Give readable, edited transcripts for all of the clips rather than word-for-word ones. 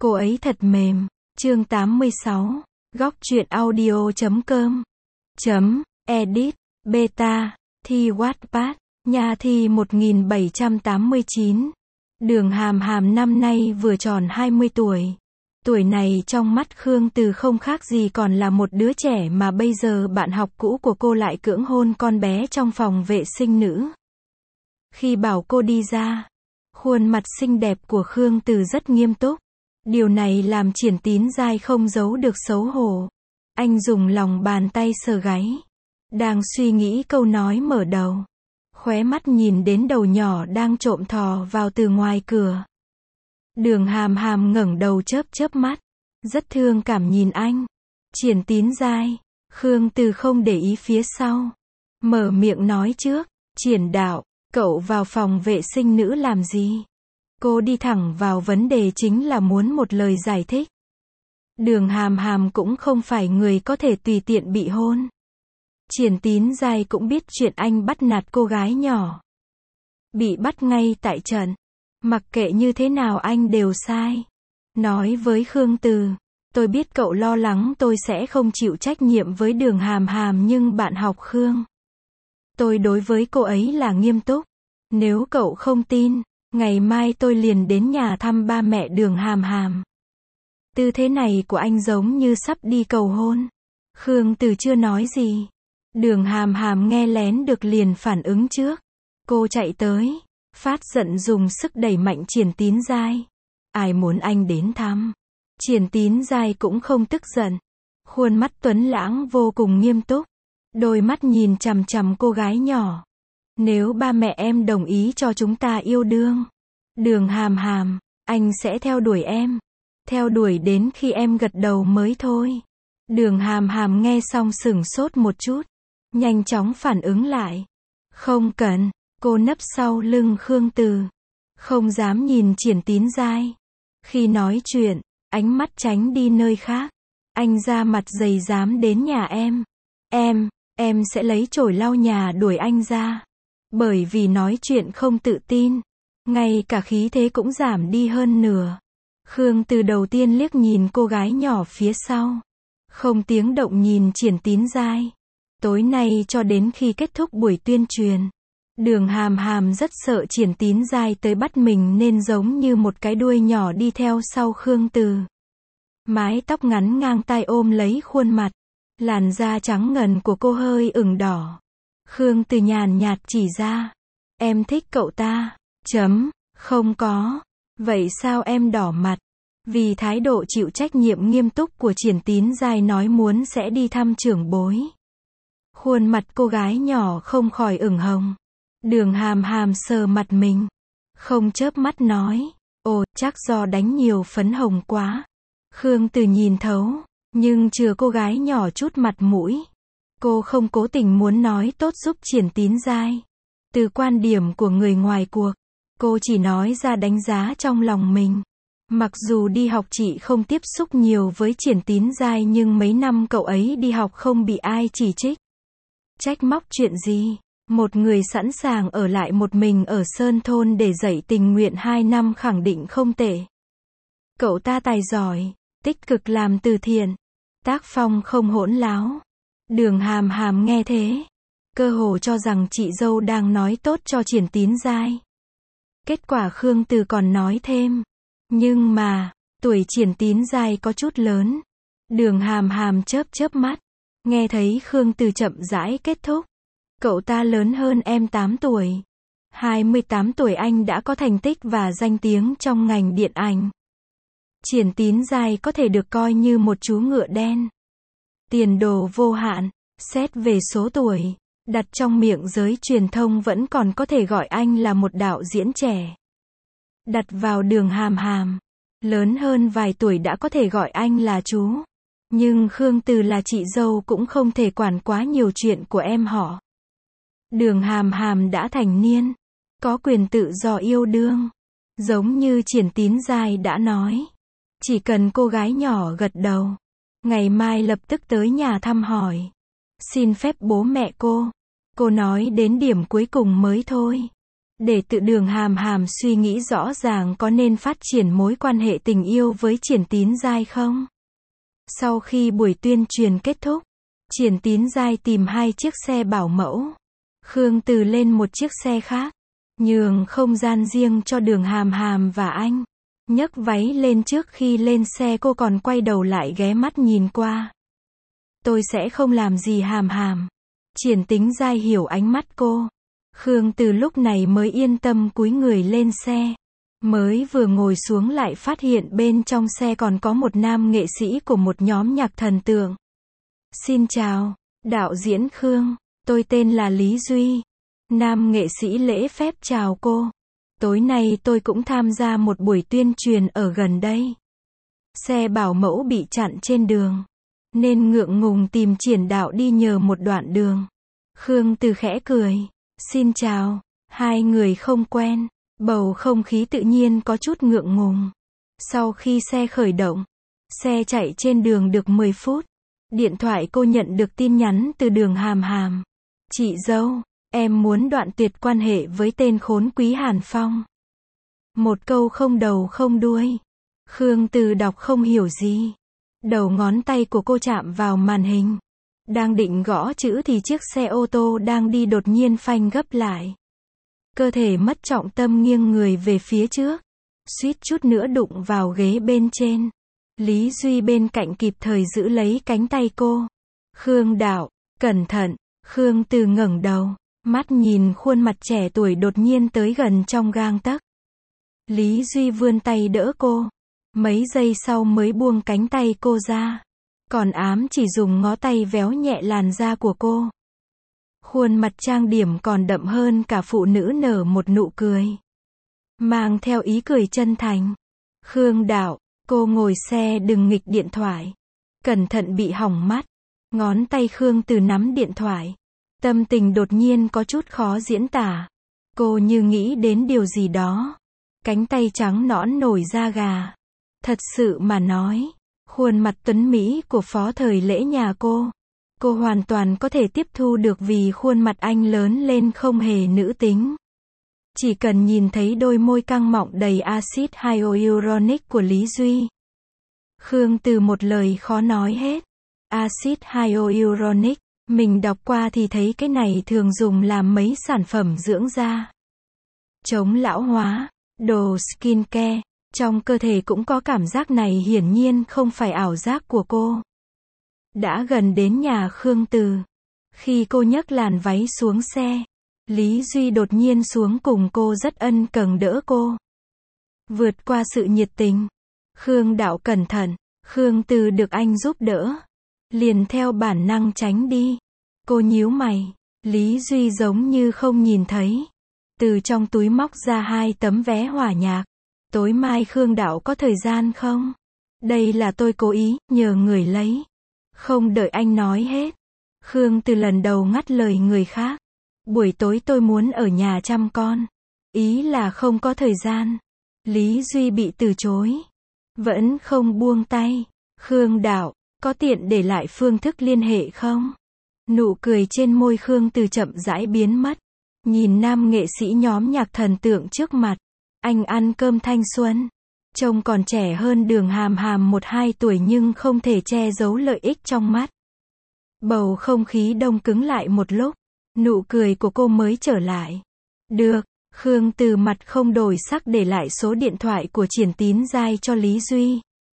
Cô ấy thật mềm. Chương 86. Góc truyện audio.com. Edit. Beta. Thi Wattpad. Nhà thi 1789. Đường Hàm Hàm năm nay vừa tròn 20 tuổi. Tuổi này trong mắt Khương Từ không khác gì còn là một đứa trẻ mà bây giờ bạn học cũ của cô lại cưỡng hôn con bé trong phòng vệ sinh nữ. Khi bảo cô đi ra, khuôn mặt xinh đẹp của Khương Từ rất nghiêm túc. Điều này làm Triển Tín Giai không giấu được xấu hổ. Anh dùng lòng bàn tay sờ gáy. Đang suy nghĩ câu nói mở đầu. Khóe mắt nhìn đến đầu nhỏ đang trộm thò vào từ ngoài cửa. Đường Hàm Hàm ngẩng đầu chớp chớp mắt. Rất thương cảm nhìn anh. Triển Tín Giai. Khương Từ không để ý phía sau. Mở miệng nói trước. Triển đạo, cậu vào phòng vệ sinh nữ làm gì? Cô đi thẳng vào vấn đề, chính là muốn một lời giải thích. Đường Hàm Hàm cũng không phải người có thể tùy tiện bị hôn. Triển Tín Giai cũng biết chuyện anh bắt nạt cô gái nhỏ. Bị bắt ngay tại trận. Mặc kệ như thế nào anh đều sai. Nói với Khương Từ, tôi biết cậu lo lắng tôi sẽ không chịu trách nhiệm với Đường Hàm Hàm, nhưng bạn học Khương, tôi đối với cô ấy là nghiêm túc. Nếu cậu không tin, ngày mai tôi liền đến nhà thăm ba mẹ Đường Hàm Hàm. Tư thế này của anh giống như sắp đi cầu hôn. Khương Từ chưa nói gì. Đường Hàm Hàm nghe lén được liền phản ứng trước. Cô chạy tới, phát giận dùng sức đẩy mạnh Triển Tín Giai. Ai muốn anh đến thăm? Triển Tín Giai cũng không tức giận. Khuôn mắt tuấn lãng vô cùng nghiêm túc. Đôi mắt nhìn chằm chằm cô gái nhỏ. Nếu ba mẹ em đồng ý cho chúng ta yêu đương, Đường Hàm Hàm, anh sẽ theo đuổi em. Theo đuổi đến khi em gật đầu mới thôi. Đường Hàm Hàm nghe xong sửng sốt một chút. Nhanh chóng phản ứng lại. Không cần. Cô nấp sau lưng Khương Từ. Không dám nhìn Triển Tín Giai. Khi nói chuyện, ánh mắt tránh đi nơi khác. Anh ra mặt dày dám đến nhà em. Em sẽ lấy chổi lau nhà đuổi anh ra. Bởi vì nói chuyện không tự tin. Ngay cả khí thế cũng giảm đi hơn nửa. Khương Từ đầu tiên liếc nhìn cô gái nhỏ phía sau. Không tiếng động nhìn Triển Tín Giai. Tối nay cho đến khi kết thúc buổi tuyên truyền, Đường Hàm Hàm rất sợ Triển Tín Giai tới bắt mình nên giống như một cái đuôi nhỏ đi theo sau Khương Từ. Mái tóc ngắn ngang tai ôm lấy khuôn mặt. Làn da trắng ngần của cô hơi ửng đỏ. Khương Từ nhàn nhạt chỉ ra. Em thích cậu ta. Không có. Vậy sao em đỏ mặt? Vì thái độ chịu trách nhiệm nghiêm túc của Triển Tín Giai nói muốn sẽ đi thăm trưởng bối. Khuôn mặt cô gái nhỏ không khỏi ửng hồng. Đường Hàm Hàm sờ mặt mình. Không chớp mắt nói. Ồ, chắc do đánh nhiều phấn hồng quá. Khương Từ nhìn thấu. Nhưng chừa cô gái nhỏ chút mặt mũi. Cô không cố tình muốn nói tốt giúp Triển Tín Giai. Từ quan điểm của người ngoài cuộc, cô chỉ nói ra đánh giá trong lòng mình. Mặc dù đi học chị không tiếp xúc nhiều với Triển Tín Giai, nhưng mấy năm cậu ấy đi học không bị ai chỉ trích. Trách móc chuyện gì? Một người sẵn sàng ở lại một mình ở Sơn Thôn để dạy tình nguyện 2 năm khẳng định không tệ. Cậu ta tài giỏi, tích cực làm từ thiện, tác phong không hỗn láo. Đường Hàm Hàm nghe thế, cơ hồ cho rằng chị dâu đang nói tốt cho Triển Tín Giai. Kết quả Khương Từ còn nói thêm. Nhưng mà, tuổi Triển Tín Giai có chút lớn. Đường Hàm Hàm chớp chớp mắt. Nghe thấy Khương Từ chậm rãi kết thúc. Cậu ta lớn hơn em 8 tuổi. 28 tuổi anh đã có thành tích và danh tiếng trong ngành điện ảnh. Triển Tín Giai có thể được coi như một chú ngựa đen. Tiền đồ vô hạn. Xét về số tuổi, đặt trong miệng giới truyền thông vẫn còn có thể gọi anh là một đạo diễn trẻ. Đặt vào Đường Hàm Hàm, lớn hơn vài tuổi đã có thể gọi anh là chú. Nhưng Khương Từ là chị dâu cũng không thể quản quá nhiều chuyện của em họ. Đường Hàm Hàm đã thành niên, có quyền tự do yêu đương. Giống như Triển Tín Giai đã nói. Chỉ cần cô gái nhỏ gật đầu, ngày mai lập tức tới nhà thăm hỏi. Xin phép bố mẹ cô. Cô nói đến điểm cuối cùng mới thôi. để tự Đường Hàm Hàm suy nghĩ rõ ràng có nên phát triển mối quan hệ tình yêu với Triển Tín Giai không. Sau khi buổi tuyên truyền kết thúc, Triển Tín Giai tìm 2 chiếc xe bảo mẫu. Khương Từ lên một chiếc xe khác, nhường không gian riêng cho Đường Hàm Hàm và anh. Nhấc váy lên, trước khi lên xe cô còn quay đầu lại ghé mắt nhìn qua. Tôi sẽ không làm gì Hàm Hàm. Triển Tín Giai hiểu ánh mắt cô. Khương Từ lúc này mới yên tâm cúi người lên xe. Mới vừa ngồi xuống lại phát hiện bên trong xe còn có một nam nghệ sĩ của một nhóm nhạc thần tượng. Xin chào, đạo diễn Khương, tôi tên là Lý Duy. Nam nghệ sĩ lễ phép chào cô. Tối nay tôi cũng tham gia một buổi tuyên truyền ở gần đây. Xe bảo mẫu bị chặn trên đường, nên ngượng ngùng tìm Triển đạo đi nhờ một đoạn đường. Khương Từ khẽ cười. Xin chào, 2 người không quen. Bầu không khí tự nhiên có chút ngượng ngùng. Sau khi xe khởi động, xe chạy trên đường được 10 phút. Điện thoại cô nhận được tin nhắn từ Đường Hàm Hàm. Chị dâu, em muốn đoạn tuyệt quan hệ với tên khốn Quý Hàn Phong. Một câu không đầu không đuôi. Khương Từ đọc không hiểu gì. Đầu ngón tay của cô chạm vào màn hình. Đang định gõ chữ thì chiếc xe ô tô đang đi đột nhiên phanh gấp lại. Cơ thể mất trọng tâm nghiêng người về phía trước. Suýt chút nữa đụng vào ghế bên trên. Lý Duy bên cạnh kịp thời giữ lấy cánh tay cô. Khương đạo, cẩn thận. Khương Từ ngẩng đầu, mắt nhìn khuôn mặt trẻ tuổi đột nhiên tới gần trong gang tấc. Lý Duy vươn tay đỡ cô. Mấy giây sau mới buông cánh tay cô ra. Còn ám chỉ dùng ngó tay véo nhẹ làn da của cô. Khuôn mặt trang điểm còn đậm hơn cả phụ nữ nở một nụ cười. Mang theo ý cười chân thành. Khương đạo, cô ngồi xe đừng nghịch điện thoại. Cẩn thận bị hỏng mắt. Ngón tay Khương Từ nắm điện thoại. Tâm tình đột nhiên có chút khó diễn tả. Cô như nghĩ đến điều gì đó. Cánh tay trắng nõn nổi da gà. Thật sự mà nói, khuôn mặt tuấn mỹ của phó thời lễ nhà cô hoàn toàn có thể tiếp thu được vì khuôn mặt anh lớn lên không hề nữ tính. Chỉ cần nhìn thấy đôi môi căng mọng đầy axit hyaluronic của Lý Duy. Khương Từ một lời khó nói hết. Axit hyaluronic, mình đọc qua thì thấy cái này thường dùng làm mấy sản phẩm dưỡng da. Chống lão hóa, đồ skincare. Trong cơ thể cũng có cảm giác này, hiển nhiên không phải ảo giác của cô. Đã gần đến nhà Khương Từ. Khi cô nhấc làn váy xuống xe, Lý Duy đột nhiên xuống cùng cô rất ân cần đỡ cô. Vượt qua sự nhiệt tình. Khương đạo cẩn thận. Khương Từ được anh giúp đỡ. Liền theo bản năng tránh đi. Cô nhíu mày. Lý Duy giống như không nhìn thấy. Từ trong túi móc ra 2 tấm vé hòa nhạc. Tối mai Khương đạo có thời gian không? Đây là tôi cố ý, nhờ người lấy. Không đợi anh nói hết. Khương Từ lần đầu ngắt lời người khác. Buổi tối tôi muốn ở nhà chăm con. Ý là không có thời gian. Lý Duy bị từ chối. Vẫn không buông tay. Khương đạo, có tiện để lại phương thức liên hệ không? Nụ cười trên môi Khương Từ chậm rãi biến mất. Nhìn nam nghệ sĩ nhóm nhạc thần tượng trước mặt. Anh ăn cơm thanh xuân. Trông còn trẻ hơn Đường Hàm Hàm 1-2 tuổi nhưng không thể che giấu lợi ích trong mắt. Bầu không khí đông cứng lại một lúc. Nụ cười của cô mới trở lại. Được. Khương Từ mặt không đổi sắc để lại số điện thoại của Triển Tín Giai cho Lý Duy.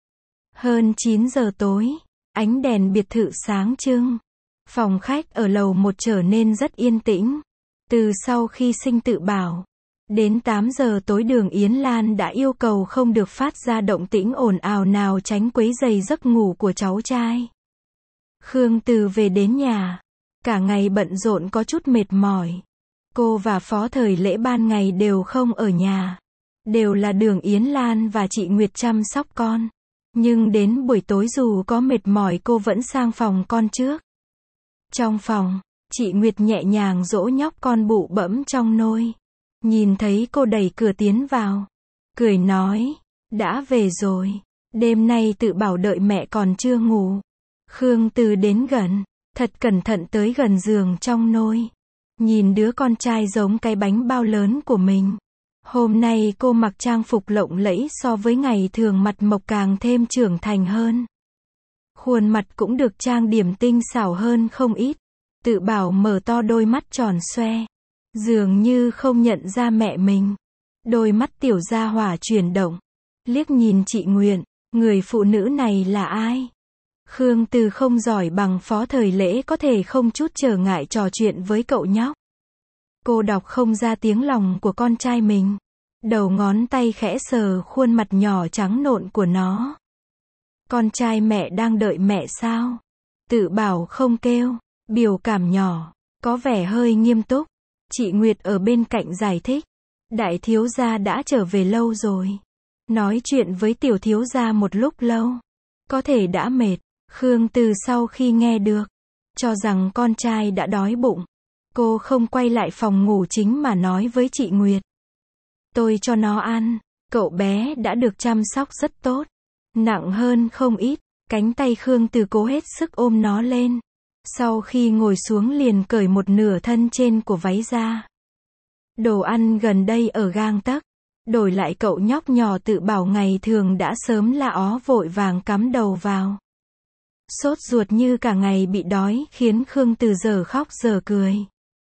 Hơn 9 giờ tối. Ánh đèn biệt thự sáng trưng. Phòng khách ở lầu 1 trở nên rất yên tĩnh. Từ sau khi sinh tự bảo. Đến 8 giờ tối Đường Yến Lan đã yêu cầu không được phát ra động tĩnh ồn ào nào tránh quấy rầy giấc ngủ của cháu trai. Khương Từ về đến nhà. Cả ngày bận rộn có chút mệt mỏi. Cô và phó thời lễ ban ngày đều không ở nhà. Đều là Đường Yến Lan và chị Nguyệt chăm sóc con. Nhưng đến buổi tối dù có mệt mỏi cô vẫn sang phòng con trước. Trong phòng, chị Nguyệt nhẹ nhàng dỗ nhóc con bụ bẫm trong nôi. Nhìn thấy cô đẩy cửa tiến vào. Cười nói, đã về rồi. Đêm nay tự bảo đợi mẹ còn chưa ngủ. Khương Từ đến gần, thật cẩn thận tới gần giường trong nôi. nhìn đứa con trai giống cái bánh bao lớn của mình. Hôm nay cô mặc trang phục lộng lẫy so với ngày thường, mặt mộc càng thêm trưởng thành hơn. Khuôn mặt cũng được trang điểm tinh xảo hơn không ít. Tự bảo mở to đôi mắt tròn xoe, dường như không nhận ra mẹ mình. Đôi mắt tiểu gia hỏa chuyển động, liếc nhìn chị Nguyện, người phụ nữ này là ai? Khương Từ không giỏi bằng Phó Thời Lễ có thể không chút trở ngại trò chuyện với cậu nhóc. Cô đọc không ra tiếng lòng của con trai mình. Đầu ngón tay khẽ sờ khuôn mặt nhỏ trắng nộn của nó. Con trai mẹ đang đợi mẹ sao? Tự bảo không kêu, biểu cảm nhỏ, có vẻ hơi nghiêm túc. Chị Nguyệt ở bên cạnh giải thích. Đại thiếu gia đã trở về lâu rồi. Nói chuyện với tiểu thiếu gia một lúc lâu. Có thể đã mệt. Khương Từ sau khi nghe được, cho rằng con trai đã đói bụng. Cô không quay lại phòng ngủ chính mà nói với chị Nguyệt. Tôi cho nó ăn, cậu bé đã được chăm sóc rất tốt. Nặng hơn không ít, cánh tay Khương Từ cố hết sức ôm nó lên. Sau khi ngồi xuống liền cởi một nửa thân trên của váy ra. Đồ ăn gần đây ở gang tấc. Đổi lại cậu nhóc nhỏ Tự bảo ngày thường đã sớm la ó vội vàng cắm đầu vào. Sốt ruột như cả ngày bị đói khiến Khương Từ giờ khóc giờ cười.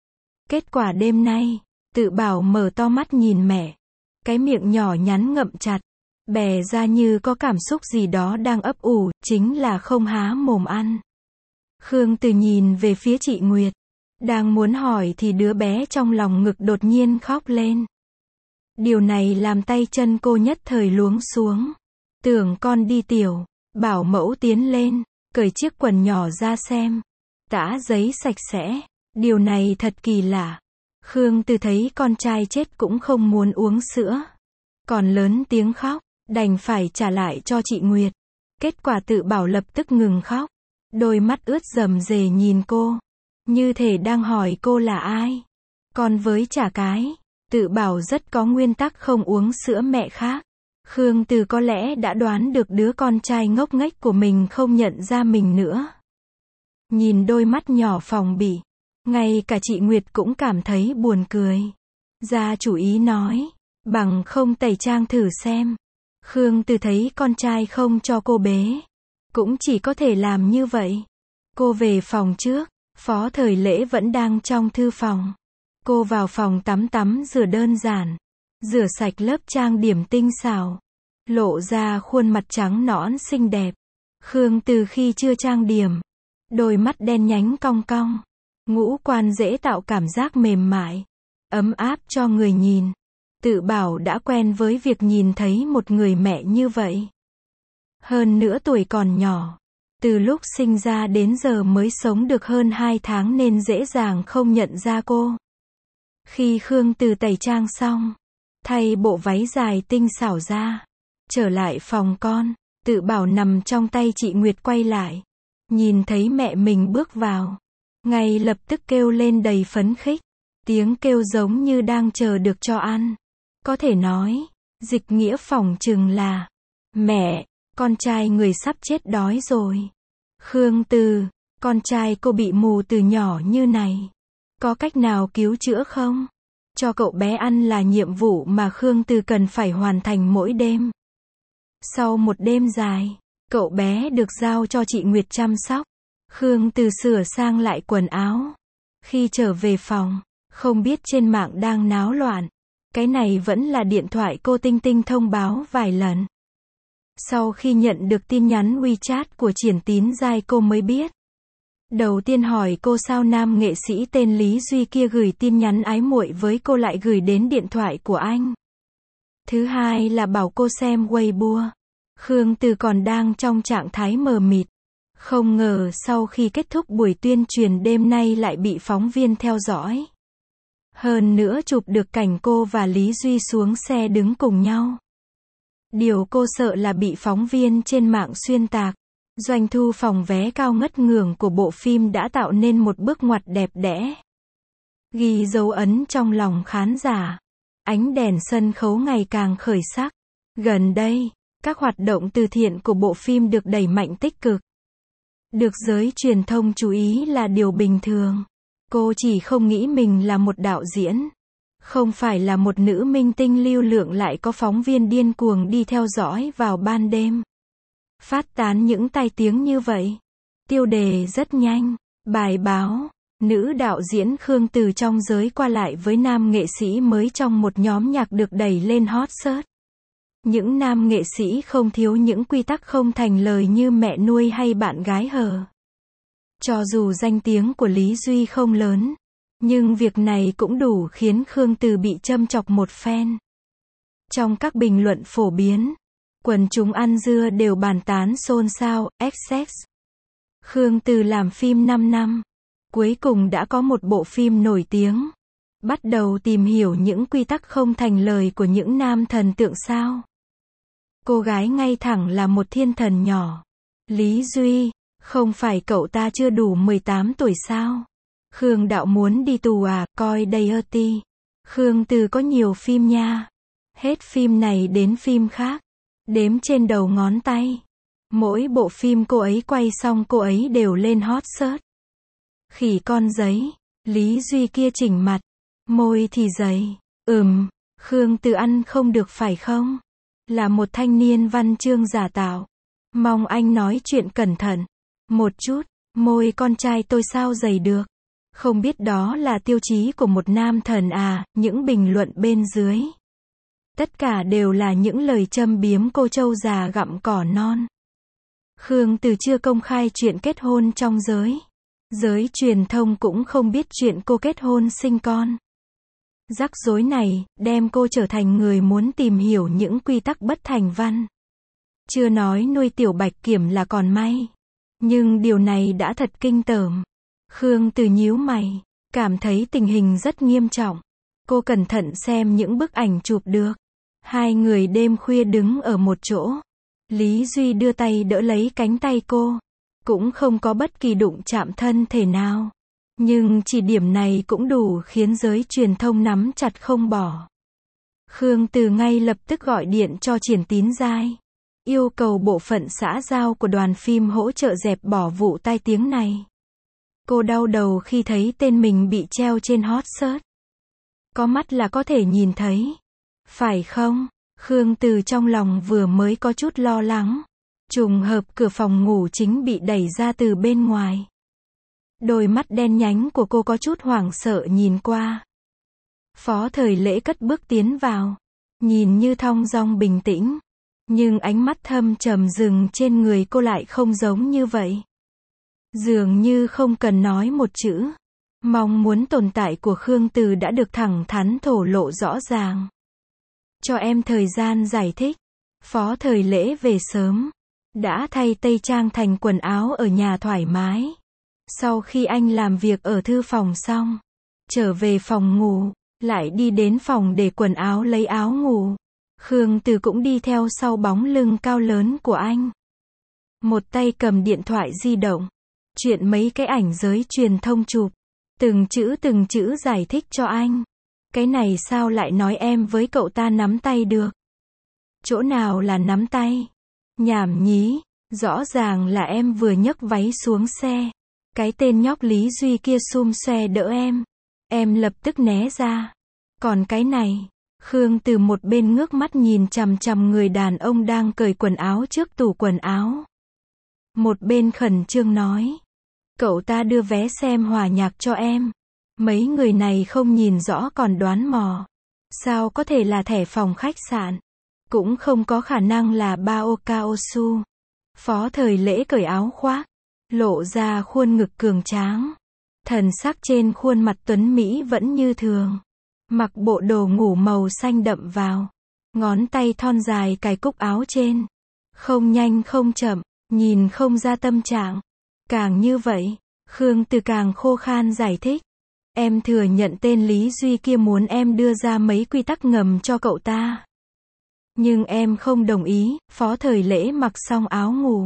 Kết quả đêm nay, Tự bảo mở to mắt nhìn mẹ. Cái miệng nhỏ nhắn ngậm chặt, bè ra như có cảm xúc gì đó đang ấp ủ, chính là không há mồm ăn. Khương Từ nhìn về phía chị Nguyệt. Đang muốn hỏi thì đứa bé trong lòng ngực đột nhiên khóc lên. Điều này làm tay chân cô nhất thời luống xuống. Tưởng con đi tiểu, bảo mẫu tiến lên, cởi chiếc quần nhỏ ra xem. Tã giấy sạch sẽ. Điều này thật kỳ lạ. Khương Từ thấy con trai chết cũng không muốn uống sữa. Còn lớn tiếng khóc, đành phải trả lại cho chị Nguyệt. Kết quả Tự bảo lập tức ngừng khóc. Đôi mắt ướt rầm rề nhìn cô. Như thể đang hỏi cô là ai. Con với chả cái. Tự bảo rất có nguyên tắc không uống sữa mẹ khác. Khương Từ có lẽ đã đoán được đứa con trai ngốc nghếch của mình không nhận ra mình nữa. Nhìn đôi mắt nhỏ phòng bị. Ngay cả chị Nguyệt cũng cảm thấy buồn cười. Ra chủ ý nói. Bằng không tẩy trang thử xem. Khương Từ thấy con trai không cho cô bế. Cũng chỉ có thể làm như vậy. Cô về phòng trước. Phó Thời Lễ vẫn đang trong thư phòng. Cô vào phòng tắm rửa đơn giản. Rửa sạch lớp trang điểm tinh xảo. Lộ ra khuôn mặt trắng nõn xinh đẹp. Khương Từ khi chưa trang điểm. Đôi mắt đen nhánh cong cong. Ngũ quan dễ tạo cảm giác mềm mại. Ấm áp cho người nhìn. Tự bảo đã quen với việc nhìn thấy một người mẹ như vậy. Hơn nữa tuổi còn nhỏ. Từ lúc sinh ra đến giờ mới sống được hơn 2 tháng nên dễ dàng không nhận ra cô. Khi Khương Từ tẩy trang xong, thay bộ váy dài tinh xảo ra, trở lại phòng con, Tự bảo nằm trong tay chị Nguyệt quay lại. Nhìn thấy mẹ mình bước vào. Ngay lập tức kêu lên đầy phấn khích. Tiếng kêu giống như đang chờ được cho ăn. Có thể nói, dịch nghĩa phỏng chừng là mẹ, con trai người sắp chết đói rồi. Khương Từ, con trai cô bị mù từ nhỏ như này. Có cách nào cứu chữa không? Cho cậu bé ăn là nhiệm vụ mà Khương Từ cần phải hoàn thành mỗi đêm. Sau một đêm dài, cậu bé được giao cho chị Nguyệt chăm sóc. Khương Từ sửa sang lại quần áo. Khi trở về phòng, không biết trên mạng đang náo loạn. Cái này vẫn là điện thoại cô Tinh Tinh thông báo vài lần. Sau khi nhận được tin nhắn WeChat của Triển Tín Giai cô mới biết. Đầu tiên hỏi cô sao nam nghệ sĩ tên Lý Duy kia gửi tin nhắn ái muội với cô lại gửi đến điện thoại của anh. Thứ hai là bảo cô xem Weibo. Khương Từ còn đang trong trạng thái mờ mịt. Không ngờ sau khi kết thúc buổi tuyên truyền đêm nay lại bị phóng viên theo dõi. Hơn nữa chụp được cảnh cô và Lý Duy xuống xe đứng cùng nhau. Điều cô sợ là bị phóng viên trên mạng xuyên tạc. Doanh thu phòng vé cao ngất ngưởng của bộ phim đã tạo nên một bước ngoặt đẹp đẽ. Ghi dấu ấn trong lòng khán giả. Ánh đèn sân khấu ngày càng khởi sắc. Gần đây, các hoạt động từ thiện của bộ phim được đẩy mạnh tích cực. Được giới truyền thông chú ý là điều bình thường. Cô chỉ không nghĩ mình là một đạo diễn. Không phải là một nữ minh tinh lưu lượng lại có phóng viên điên cuồng đi theo dõi vào ban đêm. Phát tán những tai tiếng như vậy. Tiêu đề rất nhanh. Bài báo. Nữ đạo diễn Khương Từ trong giới qua lại với nam nghệ sĩ mới trong một nhóm nhạc được đẩy lên hot search. Những nam nghệ sĩ không thiếu những quy tắc không thành lời như mẹ nuôi hay bạn gái hờ. Cho dù danh tiếng của Lý Duy không lớn, nhưng việc này cũng đủ khiến Khương Từ bị châm chọc một phen. Trong các bình luận phổ biến, quần chúng ăn dưa đều bàn tán xôn xao, XX. Khương Từ làm phim 5 năm, cuối cùng đã có một bộ phim nổi tiếng. Bắt đầu tìm hiểu những quy tắc không thành lời của những nam thần tượng sao. Cô gái ngay thẳng là một thiên thần nhỏ. Lý Duy, không phải cậu ta chưa đủ 18 tuổi sao? Khương đạo muốn đi tù à, coi Dirty. Khương Từ có nhiều phim nha. Hết phim này đến phim khác. Đếm trên đầu ngón tay. Mỗi bộ phim cô ấy quay xong cô ấy đều lên hot search. Khỉ con giấy. Lý Duy kia chỉnh mặt. Môi thì dày. Khương Từ ăn không được phải không? Là một thanh niên văn chương giả tạo. Mong anh nói chuyện cẩn thận. Một chút. Môi con trai tôi sao dày được? Không biết đó là tiêu chí của một nam thần à? Những bình luận bên dưới. Tất cả đều là những lời châm biếm cô trâu già gặm cỏ non. Khương Từ chưa công khai chuyện kết hôn trong giới. Giới truyền thông cũng không biết chuyện cô kết hôn sinh con. Rắc rối này, đem cô trở thành người muốn tìm hiểu những quy tắc bất thành văn. Chưa nói nuôi tiểu bạch kiểm là còn may. Nhưng điều này đã thật kinh tởm. Khương Từ nhíu mày, cảm thấy tình hình rất nghiêm trọng. Cô cẩn thận xem những bức ảnh chụp được. Hai người đêm khuya đứng ở một chỗ. Lý Duy đưa tay đỡ lấy cánh tay cô. Cũng không có bất kỳ đụng chạm thân thể nào. Nhưng chỉ điểm này cũng đủ khiến giới truyền thông nắm chặt không bỏ. Khương Từ ngay lập tức gọi điện cho Triển Tín Giai. Yêu cầu bộ phận xã giao của đoàn phim hỗ trợ dẹp bỏ vụ tai tiếng này. Cô đau đầu khi thấy tên mình bị treo trên hot search. Có mắt là có thể nhìn thấy. Phải không? Khương Từ trong lòng vừa mới có chút lo lắng. Trùng hợp cửa phòng ngủ chính bị đẩy ra từ bên ngoài. Đôi mắt đen nhánh của cô có chút hoảng sợ nhìn qua. Phó Thời Lễ cất bước tiến vào. Nhìn như thong dong bình tĩnh. Nhưng ánh mắt thâm trầm dừng trên người cô lại không giống như vậy. Dường như không cần nói một chữ. Mong muốn tồn tại của Khương Từ đã được thẳng thắn thổ lộ rõ ràng. Cho em thời gian giải thích. Phó Thời Lễ về sớm. Đã thay tây trang thành quần áo ở nhà thoải mái. Sau khi anh làm việc ở thư phòng xong, trở về phòng ngủ, lại đi đến phòng để quần áo lấy áo ngủ. Khương Từ cũng đi theo sau bóng lưng cao lớn của anh. Một tay cầm điện thoại di động. Chuyện mấy cái ảnh giới truyền thông chụp. Từng chữ giải thích cho anh. Cái này sao lại nói em với cậu ta nắm tay được? Chỗ nào là nắm tay? Nhảm nhí, rõ ràng là em vừa nhấc váy xuống xe. Cái tên nhóc Lý Duy kia xum xoe đỡ em. Em lập tức né ra. Còn cái này, Khương Từ một bên ngước mắt nhìn chằm chằm người đàn ông đang cởi quần áo trước tủ quần áo. Một bên khẩn trương nói. Cậu ta đưa vé xem hòa nhạc cho em. Mấy người này không nhìn rõ còn đoán mò. Sao có thể là thẻ phòng khách sạn? Cũng không có khả năng là bao cao su. Phó Thời Lễ cởi áo khoác. Lộ ra khuôn ngực cường tráng. Thần sắc trên khuôn mặt tuấn Mỹ vẫn như thường. Mặc bộ đồ ngủ màu xanh đậm vào. Ngón tay thon dài cài cúc áo trên. Không nhanh không chậm, nhìn không ra tâm trạng. Càng như vậy, Khương Từ càng khô khan giải thích. Em thừa nhận tên Lý Duy kia muốn em đưa ra mấy quy tắc ngầm cho cậu ta. Nhưng em không đồng ý. Phó Thời Lễ mặc xong áo ngủ.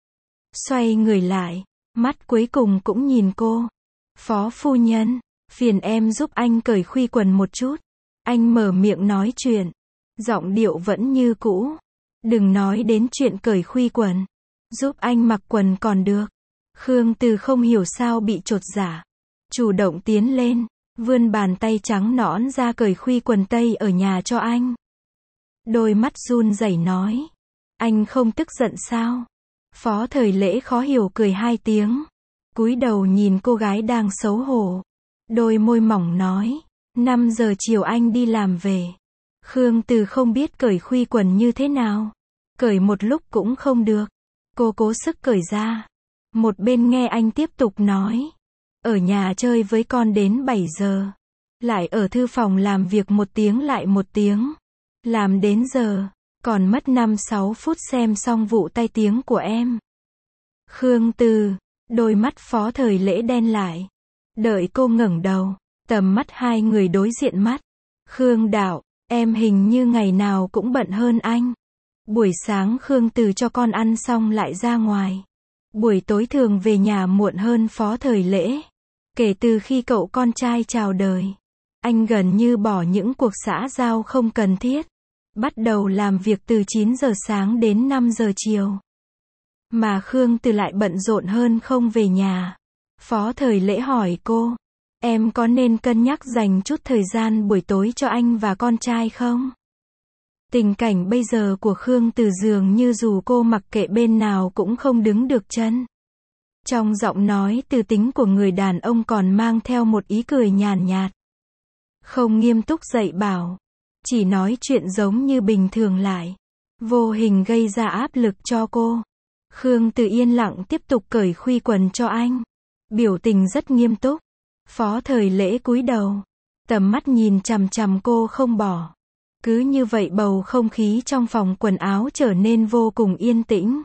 Xoay người lại, mắt cuối cùng cũng nhìn cô. Phó phu nhân, phiền em giúp anh cởi khuy quần một chút. Anh mở miệng nói chuyện. Giọng điệu vẫn như cũ. Đừng nói đến chuyện cởi khuy quần. Giúp anh mặc quần còn được. Khương Từ không hiểu sao bị chột dạ. chủ động tiến lên, vươn bàn tay trắng nõn ra cởi khuy quần tây ở nhà cho anh. Đôi mắt run rẩy nói, anh không tức giận sao? Phó Thời Lễ khó hiểu cười hai tiếng, cúi đầu nhìn cô gái đang xấu hổ, đôi môi mỏng nói, 5 giờ chiều anh đi làm về. Khương Từ không biết cởi khuy quần như thế nào, cởi một lúc cũng không được, cô cố sức cởi ra. Một bên nghe anh tiếp tục nói, ở nhà chơi với con đến 7 giờ, lại ở thư phòng làm việc 1 tiếng lại 1 tiếng, làm đến giờ, còn mất 5-6 phút xem xong vụ tai tiếng của em. Khương Từ, đôi mắt Phó Thời Lễ đen lại, đợi cô ngẩng đầu, tầm mắt hai người đối diện mắt. Khương đạo, em hình như ngày nào cũng bận hơn anh. Buổi sáng Khương Từ cho con ăn xong lại ra ngoài, buổi tối thường về nhà muộn hơn Phó Thời Lễ. Kể từ khi cậu con trai chào đời, anh gần như bỏ những cuộc xã giao không cần thiết, bắt đầu làm việc từ 9 giờ sáng đến 5 giờ chiều. Mà Khương Từ lại bận rộn hơn không về nhà. Phó Thời Lễ hỏi cô, em có nên cân nhắc dành chút thời gian buổi tối cho anh và con trai không? Tình cảnh bây giờ của Khương Từ dường như dù cô mặc kệ bên nào cũng không đứng được chân. Trong giọng nói từ tính của người đàn ông còn mang theo một ý cười nhàn nhạt. Không nghiêm túc dạy bảo, chỉ nói chuyện giống như bình thường lại, vô hình gây ra áp lực cho cô. Khương Từ yên lặng tiếp tục cởi khuy quần cho anh, biểu tình rất nghiêm túc. Phó Thời Lễ cúi đầu, tầm mắt nhìn chằm chằm cô không bỏ. Cứ như vậy bầu không khí trong phòng quần áo trở nên vô cùng yên tĩnh.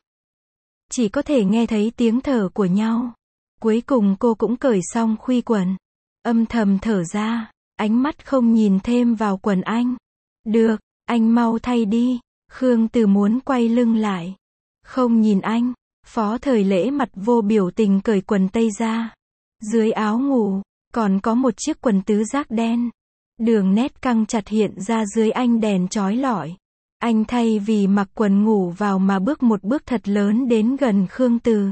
Chỉ có thể nghe thấy tiếng thở của nhau. Cuối cùng cô cũng cởi xong khuy quần, âm thầm thở ra, ánh mắt không nhìn thêm vào quần anh. Được, anh mau thay đi. Khương Từ muốn quay lưng lại, không nhìn anh. Phó Thời Lễ mặt vô biểu tình cởi quần tây ra. Dưới áo ngủ, còn có một chiếc quần tứ giác đen. Đường nét căng chặt hiện ra dưới ánh đèn chói lọi. Anh thay vì mặc quần ngủ vào mà bước một bước thật lớn đến gần Khương Từ.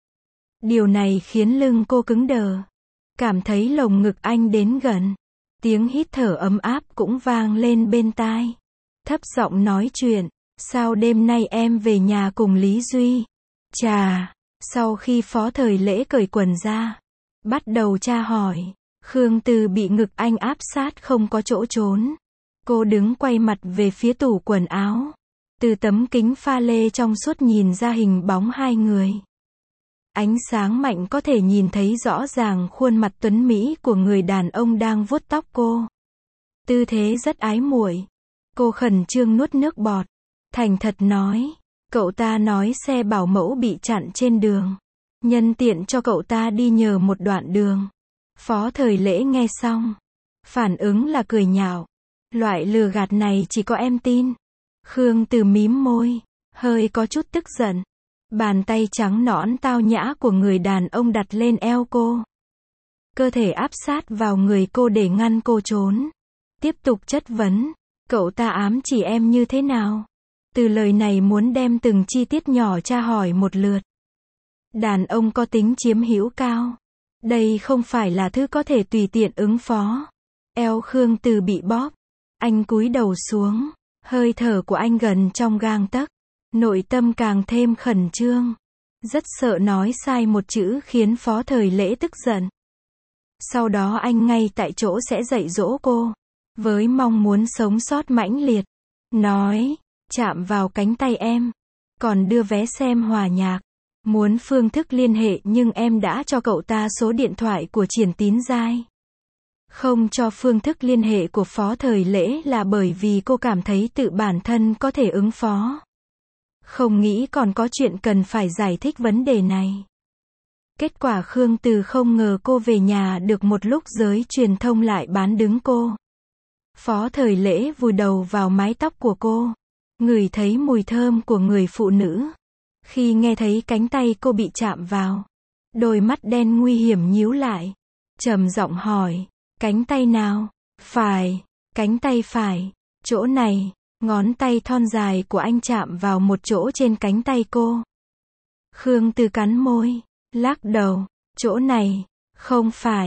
Điều này khiến lưng cô cứng đờ. Cảm thấy lồng ngực anh đến gần. Tiếng hít thở ấm áp cũng vang lên bên tai. Thấp giọng nói chuyện, sao đêm nay em về nhà cùng Lý Duy? Chà, sau khi Phó Thời Lễ cởi quần ra, bắt đầu tra hỏi, Khương Từ bị ngực anh áp sát không có chỗ trốn. Cô đứng quay mặt về phía tủ quần áo. Từ tấm kính pha lê trong suốt nhìn ra hình bóng hai người. Ánh sáng mạnh có thể nhìn thấy rõ ràng khuôn mặt tuấn mỹ của người đàn ông đang vuốt tóc cô. Tư thế rất ái muội. Cô khẩn trương nuốt nước bọt, thành thật nói, cậu ta nói xe bảo mẫu bị chặn trên đường, nhân tiện cho cậu ta đi nhờ một đoạn đường. Phó Thời Lễ nghe xong, phản ứng là cười nhạo, loại lừa gạt này chỉ có em tin. Khương Từ mím môi, hơi có chút tức giận. Bàn tay trắng nõn tao nhã của người đàn ông đặt lên eo cô. Cơ thể áp sát vào người cô để ngăn cô trốn. Tiếp tục chất vấn, cậu ta ám chỉ em như thế nào? Từ lời này muốn đem từng chi tiết nhỏ tra hỏi một lượt. Đàn ông có tính chiếm hữu cao. Đây không phải là thứ có thể tùy tiện ứng phó. Eo Khương Từ bị bóp. Anh cúi đầu xuống. Hơi thở của anh gần trong gang tấc. Nội tâm càng thêm khẩn trương. Rất sợ nói sai một chữ khiến Phó Thời Lễ tức giận. Sau đó anh ngay tại chỗ sẽ dạy dỗ cô. Với mong muốn sống sót mãnh liệt. Nói, chạm vào cánh tay em. Còn đưa vé xem hòa nhạc. Muốn phương thức liên hệ nhưng em đã cho cậu ta số điện thoại của Triển Tín Giai. Không cho phương thức liên hệ của Phó Thời Lễ là bởi vì cô cảm thấy tự bản thân có thể ứng phó. Không nghĩ còn có chuyện cần phải giải thích vấn đề này. Kết quả Khương Từ không ngờ cô về nhà được một lúc giới truyền thông lại bán đứng cô. Phó Thời Lễ vùi đầu vào mái tóc của cô, ngửi thấy mùi thơm của người phụ nữ. Khi nghe thấy cánh tay cô bị chạm vào, đôi mắt đen nguy hiểm nhíu lại, trầm giọng hỏi, cánh tay nào? Phải, cánh tay phải, chỗ này. Ngón tay thon dài của anh chạm vào một chỗ trên cánh tay cô. Khương Từ cắn môi, lắc đầu, chỗ này, không phải.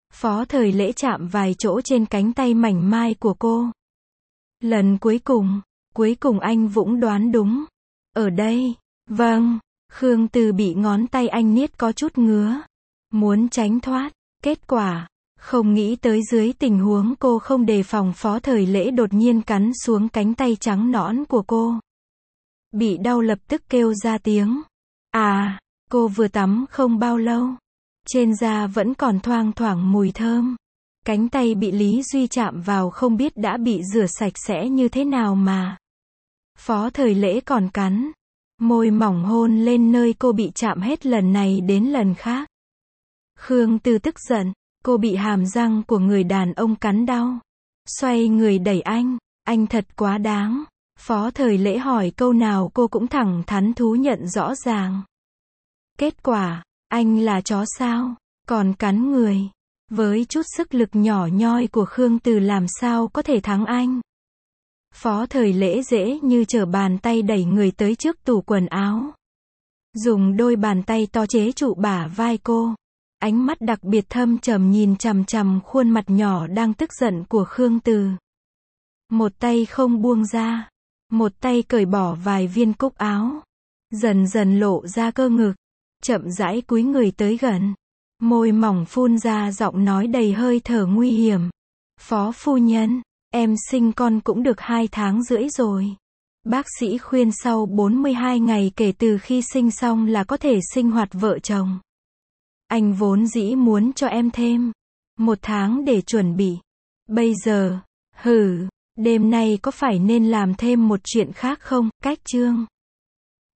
Phó Thời Lễ chạm vài chỗ trên cánh tay mảnh mai của cô. Lần cuối cùng anh Vũng đoán đúng. Ở đây. Vâng. Khương Từ bị ngón tay anh niết có chút ngứa. Muốn tránh thoát. Kết quả, không nghĩ tới dưới tình huống cô không đề phòng Phó Thời Lễ đột nhiên cắn xuống cánh tay trắng nõn của cô. Bị đau lập tức kêu ra tiếng. À, cô vừa tắm không bao lâu. Trên da vẫn còn thoang thoảng mùi thơm. Cánh tay bị Lý Duy chạm vào không biết đã bị rửa sạch sẽ như thế nào mà. Phó Thời Lễ còn cắn. Môi mỏng hôn lên nơi cô bị chạm hết lần này đến lần khác. Khương Từ tức giận. Cô bị hàm răng của người đàn ông cắn đau. Xoay người đẩy anh thật quá đáng. Phó Thời Lễ hỏi câu nào cô cũng thẳng thắn thú nhận rõ ràng. Kết quả, anh là chó sao, còn cắn người. Với chút sức lực nhỏ nhoi của Khương Từ làm sao có thể thắng anh. Phó Thời Lễ dễ như trở bàn tay đẩy người tới trước tủ quần áo. Dùng đôi bàn tay to chế trụ bả vai cô. Ánh mắt đặc biệt thâm trầm nhìn chằm chằm khuôn mặt nhỏ đang tức giận của Khương Từ. Một tay không buông ra. Một tay cởi bỏ vài viên cúc áo. Dần dần lộ ra cơ ngực. Chậm rãi cúi người tới gần. Môi mỏng phun ra giọng nói đầy hơi thở nguy hiểm. Phó phu nhân, em sinh con cũng được 2 tháng rưỡi rồi. Bác sĩ khuyên sau 42 ngày kể từ khi sinh xong là có thể sinh hoạt vợ chồng. Anh vốn dĩ muốn cho em thêm 1 tháng để chuẩn bị. Bây giờ, đêm nay có phải nên làm thêm một chuyện khác không? Cách chương